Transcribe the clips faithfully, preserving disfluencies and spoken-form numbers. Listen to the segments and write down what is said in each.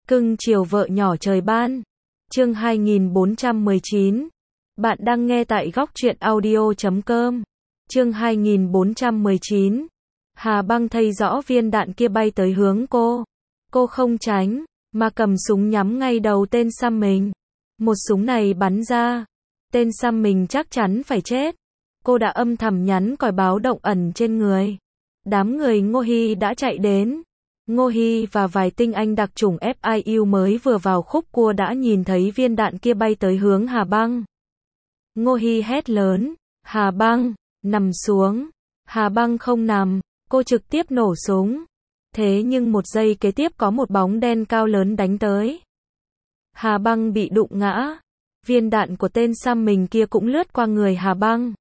Cưng chiều vợ nhỏ trời ban. Chương hai nghìn bốn trăm mười chín. Bạn đang nghe tại góc truyện audio chấm com. Chương hai nghìn bốn trăm mười chín. Hà Băng thấy rõ viên đạn kia bay tới hướng cô. Cô không tránh, mà cầm súng nhắm ngay đầu tên xăm mình. Một súng này bắn ra, tên xăm mình chắc chắn phải chết. Cô đã âm thầm nhắn còi báo động ẩn trên người. Đám người Ngô Hi đã chạy đến. Ngô Hi và vài tinh anh đặc chủng ép i u mới vừa vào khúc cua đã nhìn thấy viên đạn kia bay tới hướng Hà Băng. Ngô Hi hét lớn, Hà Băng, nằm xuống. Hà Băng không nằm, cô trực tiếp nổ súng. Thế nhưng một giây kế tiếp có một bóng đen cao lớn đánh tới. Hà Băng bị đụng ngã. Viên đạn của tên xăm mình kia cũng lướt qua người Hà Băng.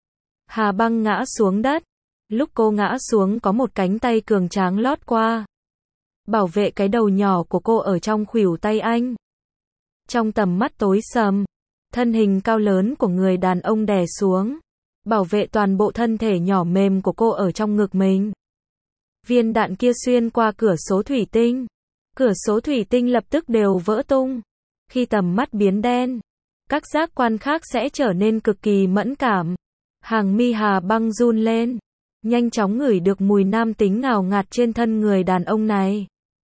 Hà Băng ngã xuống đất. Lúc cô ngã xuống có một cánh tay cường tráng lót qua, bảo vệ cái đầu nhỏ của cô ở trong khuỷu tay anh. Trong tầm mắt tối sầm, thân hình cao lớn của người đàn ông đè xuống, bảo vệ toàn bộ thân thể nhỏ mềm của cô ở trong ngực mình. Viên đạn kia xuyên qua cửa sổ thủy tinh. Cửa sổ thủy tinh lập tức đều vỡ tung. Khi tầm mắt biến đen, các giác quan khác sẽ trở nên cực kỳ mẫn cảm. Hàng mi Hà Băng run lên, nhanh chóng ngửi được mùi nam tính ngào ngạt trên thân người đàn ông này.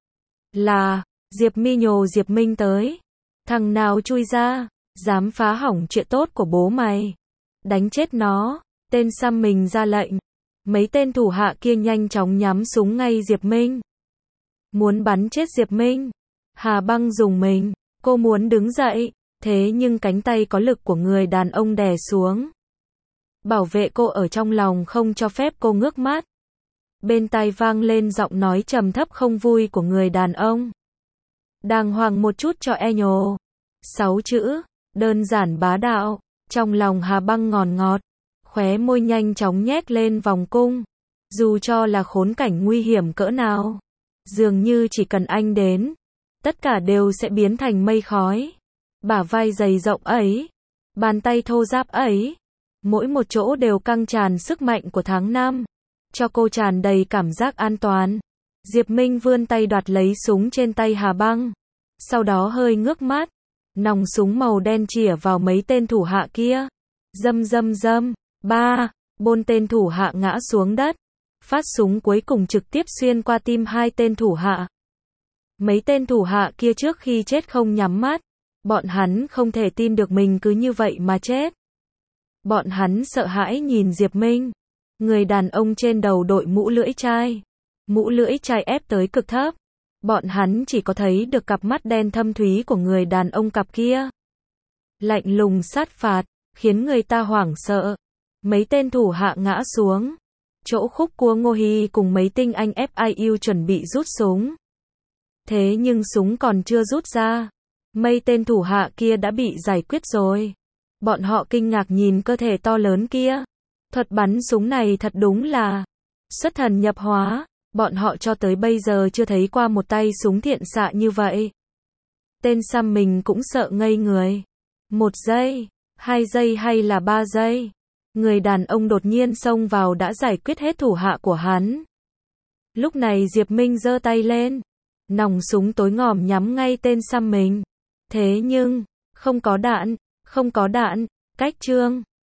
Là, Diệp Mi nhồ Diệp Minh tới. Thằng nào chui ra, dám phá hỏng chuyện tốt của bố mày. Đánh chết nó, tên xăm mình ra lệnh. Mấy tên thủ hạ kia nhanh chóng nhắm súng ngay Diệp Minh. Muốn bắn chết Diệp Minh. Hà Băng dùng mình, cô muốn đứng dậy, thế nhưng cánh tay có lực của người đàn ông đè xuống. Bảo vệ cô ở trong lòng không cho phép cô ngước mắt. Bên tai vang lên giọng nói trầm thấp không vui của người đàn ông. Đàng hoàng một chút cho e nhồ. Sáu chữ, đơn giản bá đạo. Trong lòng Hà Băng ngòn ngọt, khóe môi nhanh chóng nhếch lên vòng cung. Dù cho là khốn cảnh nguy hiểm cỡ nào, dường như chỉ cần anh đến, tất cả đều sẽ biến thành mây khói. Bả vai dày rộng ấy, bàn tay thô ráp ấy, mỗi một chỗ đều căng tràn sức mạnh của tháng năm, cho cô tràn đầy cảm giác an toàn. Diệp Minh vươn tay đoạt lấy súng trên tay Hà Băng, sau đó hơi ngước mắt, nòng súng màu đen chĩa vào mấy tên thủ hạ kia. Dâm dâm dâm, ba, bốn tên thủ hạ ngã xuống đất. Phát súng cuối cùng trực tiếp xuyên qua tim hai tên thủ hạ. Mấy tên thủ hạ kia trước khi chết không nhắm mắt, bọn hắn không thể tin được mình cứ như vậy mà chết. Bọn hắn sợ hãi nhìn Diệp Minh. Người đàn ông trên đầu đội mũ lưỡi chai. Mũ lưỡi chai ép tới cực thấp. Bọn hắn chỉ có thấy được cặp mắt đen thâm thúy của người đàn ông cặp kia. Lạnh lùng sát phạt, khiến người ta hoảng sợ. Mấy tên thủ hạ ngã xuống. Chỗ khúc cua Ngô Hi cùng mấy tinh anh ép i u chuẩn bị rút súng. Thế nhưng súng còn chưa rút ra. Mấy tên thủ hạ kia đã bị giải quyết rồi. Bọn họ kinh ngạc nhìn cơ thể to lớn kia. Thuật bắn súng này thật đúng là xuất thần nhập hóa. Bọn họ cho tới bây giờ chưa thấy qua một tay súng thiện xạ như vậy. Tên xăm mình cũng sợ ngây người. Một giây, hai giây hay là ba giây. Người đàn ông đột nhiên xông vào đã giải quyết hết thủ hạ của hắn. Lúc này Diệp Minh giơ tay lên. Nòng súng tối ngòm nhắm ngay tên xăm mình. Thế nhưng, không có đạn, không có đạn, cách chương.